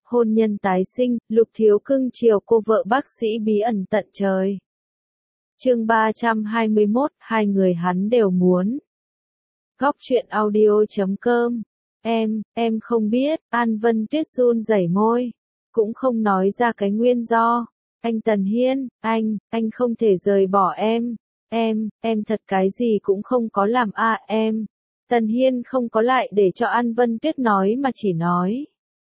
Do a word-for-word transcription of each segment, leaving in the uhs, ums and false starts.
Hôn nhân tái sinh, Lục Thiếu cưng chiều cô vợ bác sĩ bí ẩn tận trời. Chương ba trăm hai mươi mốt, hai người hắn đều muốn. Góc truyện audio chấm com. Em, em không biết, An Vân Tuyết run rẩy môi, cũng không nói ra cái nguyên do. Anh Tần Hiên, anh, anh không thể rời bỏ em. Em, em thật cái gì cũng không có làm à em. Tần Hiên không có lại để cho An Vân Tuyết nói mà chỉ nói.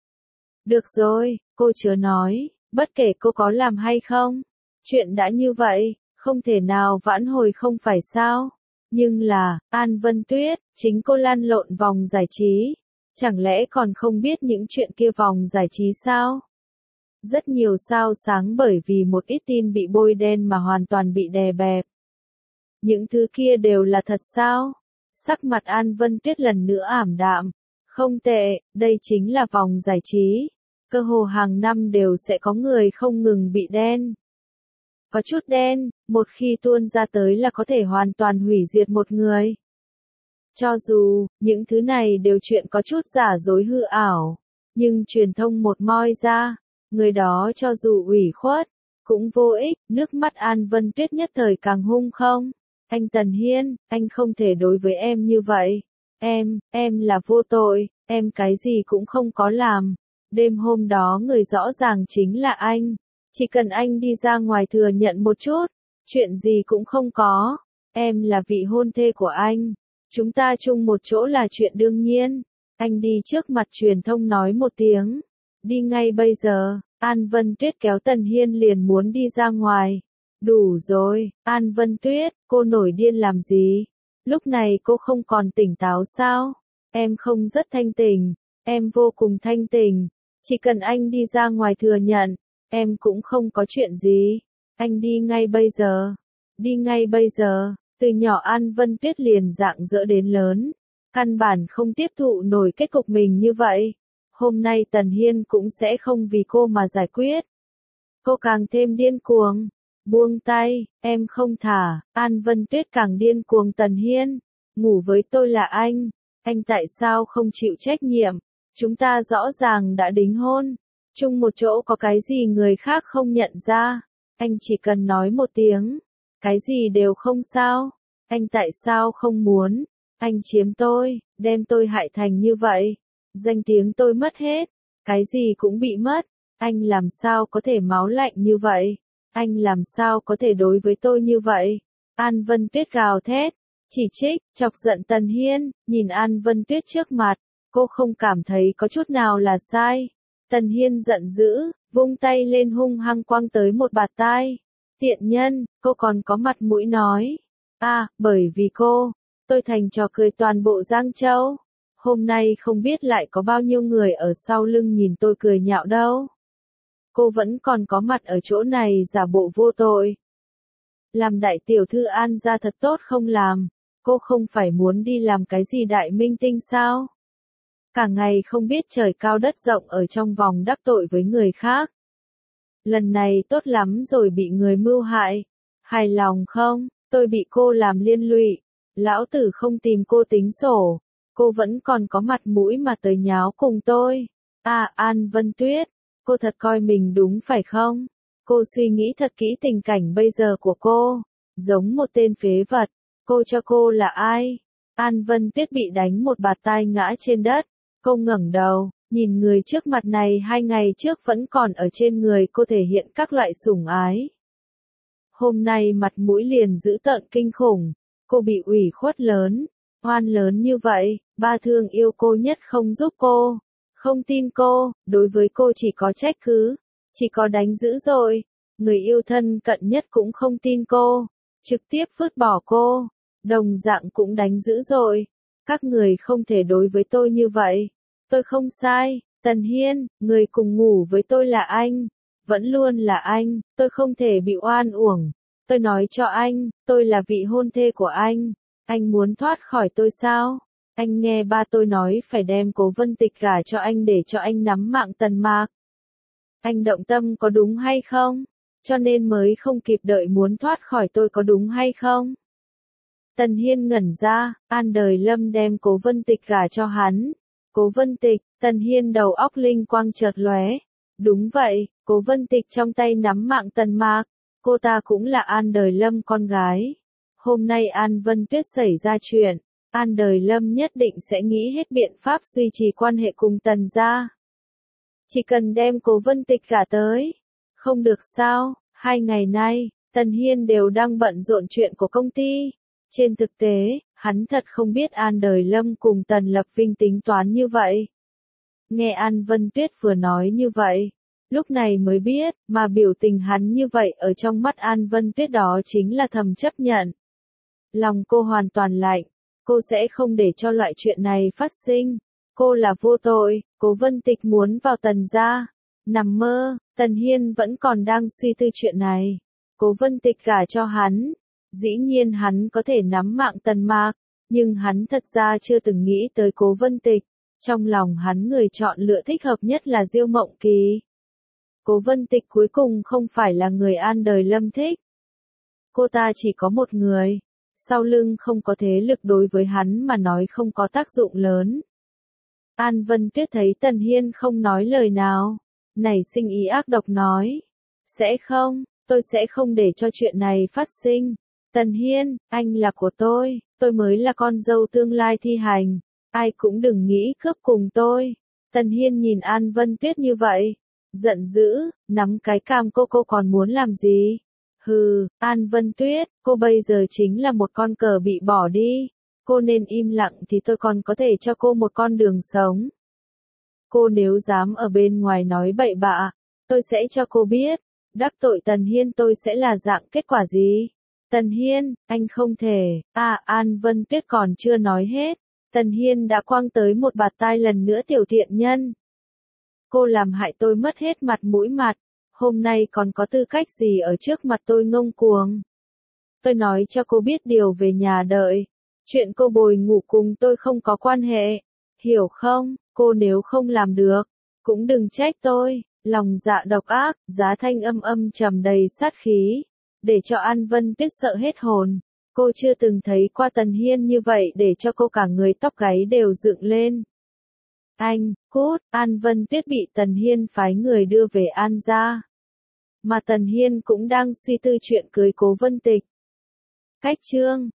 Được rồi, cô chớ nói, bất kể cô có làm hay không. Chuyện đã như vậy, không thể nào vãn hồi không phải sao. Nhưng là, An Vân Tuyết, chính cô lăn lộn vòng giải trí. Chẳng lẽ còn không biết những chuyện kia vòng giải trí sao? Rất nhiều sao sáng bởi vì một ít tin bị bôi đen mà hoàn toàn bị đè bẹp. Những thứ kia đều là thật sao? Sắc mặt An Vân Tuyết lần nữa ảm đạm. Không tệ, đây chính là vòng giải trí. Cơ hồ hàng năm đều sẽ có người không ngừng bị đen. Có chút đen, một khi tuôn ra tới là có thể hoàn toàn hủy diệt một người. Cho dù, những thứ này đều chuyện có chút giả dối hư ảo, nhưng truyền thông một moi ra, người đó cho dù ủy khuất, cũng vô ích. Nước mắt An Vân Tuyết nhất thời càng hung không. Anh Tần Hiên, anh không thể đối với em như vậy. Em, em là vô tội, em cái gì cũng không có làm. Đêm hôm đó người rõ ràng chính là anh. Chỉ cần anh đi ra ngoài thừa nhận một chút, chuyện gì cũng không có. Em là vị hôn thê của anh. Chúng ta chung một chỗ là chuyện đương nhiên. Anh đi trước mặt truyền thông nói một tiếng. Đi ngay bây giờ. An Vân Tuyết kéo Tần Hiên liền muốn đi ra ngoài. Đủ rồi, An Vân Tuyết, cô nổi điên làm gì? Lúc này cô không còn tỉnh táo sao? Em không rất thanh tỉnh. Em vô cùng thanh tỉnh. Chỉ cần anh đi ra ngoài thừa nhận, em cũng không có chuyện gì. Anh đi ngay bây giờ. Đi ngay bây giờ. Từ nhỏ An Vân Tuyết liền rạng rỡ đến lớn. Căn bản không tiếp thụ nổi kết cục mình như vậy. Hôm nay Tần Hiên cũng sẽ không vì cô mà giải quyết. Cô càng thêm điên cuồng. Buông tay, em không thả. An Vân Tuyết càng điên cuồng. Tần Hiên, ngủ với tôi là anh. Anh tại sao không chịu trách nhiệm? Chúng ta rõ ràng đã đính hôn. Chung một chỗ có cái gì người khác không nhận ra. Anh chỉ cần nói một tiếng. Cái gì đều không sao. Anh tại sao không muốn? Anh chiếm tôi, đem tôi hại thành như vậy. Danh tiếng tôi mất hết. Cái gì cũng bị mất. Anh làm sao có thể máu lạnh như vậy? Anh làm sao có thể đối với tôi như vậy? An Vân Tuyết gào thét, chỉ trích, chọc giận Tần Hiên. Nhìn An Vân Tuyết trước mặt, cô không cảm thấy có chút nào là sai. Tần Hiên giận dữ, vung tay lên hung hăng quăng tới một bạt tai. Tiện nhân, cô còn có mặt mũi nói. À, bởi vì cô, tôi thành trò cười toàn bộ Giang Châu. Hôm nay không biết lại có bao nhiêu người ở sau lưng nhìn tôi cười nhạo đâu. Cô vẫn còn có mặt ở chỗ này giả bộ vô tội. Làm đại tiểu thư An gia thật tốt không làm. Cô không phải muốn đi làm cái gì đại minh tinh sao? Cả ngày không biết trời cao đất rộng ở trong vòng đắc tội với người khác. Lần này tốt lắm rồi bị người mưu hại. Hài lòng không? Tôi bị cô làm liên lụy. Lão tử không tìm cô tính sổ. Cô vẫn còn có mặt mũi mà tới nháo cùng tôi. À, An Vân Tuyết, cô thật coi mình đúng phải không? Cô suy nghĩ thật kỹ tình cảnh bây giờ của cô. Giống một tên phế vật. Cô cho cô là ai? An Vân Tuyết bị đánh một bạt tai ngã trên đất. Cô ngẩng đầu, nhìn người trước mặt này hai ngày trước vẫn còn ở trên người cô thể hiện các loại sủng ái. Hôm nay mặt mũi liền dữ tợn kinh khủng. Cô bị ủy khuất lớn, oan lớn như vậy, ba thương yêu cô nhất không giúp cô, không tin cô, đối với cô chỉ có trách cứ, chỉ có đánh dữ rồi. Người yêu thân cận nhất cũng không tin cô, trực tiếp vứt bỏ cô, đồng dạng cũng đánh dữ rồi. Các người không thể đối với tôi như vậy. Tôi không sai. Tần Hiên, người cùng ngủ với tôi là anh. Vẫn luôn là anh. Tôi không thể bị oan uổng. Tôi nói cho anh, tôi là vị hôn thê của anh. Anh muốn thoát khỏi tôi sao? Anh nghe ba tôi nói phải đem Cố Vân Tịch gả cho anh để cho anh nắm mạng Tần Mạc. Anh động tâm có đúng hay không? Cho nên mới không kịp đợi muốn thoát khỏi tôi có đúng hay không? Tần Hiên ngẩn ra, An Đời Lâm đem Cố Vân Tịch gả cho hắn. Cố Vân Tịch, Tần Hiên đầu óc linh quang chợt lóe, Đúng vậy, Cố Vân Tịch trong tay nắm mạng Tần Mạc, cô ta cũng là An Đời Lâm con gái. Hôm nay An Vân Tuyết xảy ra chuyện, An Đời Lâm nhất định sẽ nghĩ hết biện pháp duy trì quan hệ cùng Tần gia. Chỉ cần đem Cố Vân Tịch cả tới. Không được sao, hai ngày nay, Tần Hiên đều đang bận rộn chuyện của công ty. Trên thực tế, hắn thật không biết An Đời Lâm cùng Tần Lập Vinh tính toán như vậy. Nghe An Vân Tuyết vừa nói như vậy, lúc này mới biết, mà biểu tình hắn như vậy ở trong mắt An Vân Tuyết đó chính là thầm chấp nhận. Lòng cô hoàn toàn lạnh, cô sẽ không để cho loại chuyện này phát sinh. Cô là vô tội, Cố Vân Tịch muốn vào Tần gia. Nằm mơ, Tần Hiên vẫn còn đang suy tư chuyện này. Cố Vân Tịch gả cho hắn. Dĩ nhiên hắn có thể nắm mạng Tần Mạc, nhưng hắn thật ra chưa từng nghĩ tới Cố Vân Tịch. Trong lòng hắn người chọn lựa thích hợp nhất là Diêu Mộng Kỳ. Cố Vân Tịch cuối cùng không phải là người An Đời Lâm thích. Cô ta chỉ có một người, sau lưng không có thế lực đối với hắn mà nói không có tác dụng lớn. An Vân Tuyết thấy Tần Hiên không nói lời nào, nảy sinh ý ác độc nói. Sẽ không, tôi sẽ không để cho chuyện này phát sinh. Tần Hiên, anh là của tôi, tôi mới là con dâu tương lai thi hành. Ai cũng đừng nghĩ cướp cùng tôi. Tần Hiên nhìn An Vân Tuyết như vậy, giận dữ, nắm cái cam cô cô còn muốn làm gì? Hừ, An Vân Tuyết, cô bây giờ chính là một con cờ bị bỏ đi. Cô nên im lặng thì tôi còn có thể cho cô một con đường sống. Cô nếu dám ở bên ngoài nói bậy bạ, tôi sẽ cho cô biết, đắc tội Tần Hiên tôi sẽ là dạng kết quả gì? Tần Hiên, anh không thể, à An Vân Tuyết còn chưa nói hết. Tần Hiên đã quăng tới một bạt tai lần nữa tiểu tiện nhân. Cô làm hại tôi mất hết mặt mũi mặt, hôm nay còn có tư cách gì ở trước mặt tôi ngông cuồng. Tôi nói cho cô biết điều về nhà đợi, chuyện cô bồi ngủ cùng tôi không có quan hệ, hiểu không? Cô nếu không làm được, cũng đừng trách tôi. Lòng dạ độc ác, Giá Thanh âm âm trầm đầy sát khí, để cho An Vân Tuyết sợ hết hồn. Cô chưa từng thấy qua Tần Hiên như vậy để cho cô cả người tóc gáy đều dựng lên. Anh, cút, An Vân Tuyết bị Tần Hiên phái người đưa về An gia. Mà Tần Hiên cũng đang suy tư chuyện cưới Cố Vân Tịch. Cách chương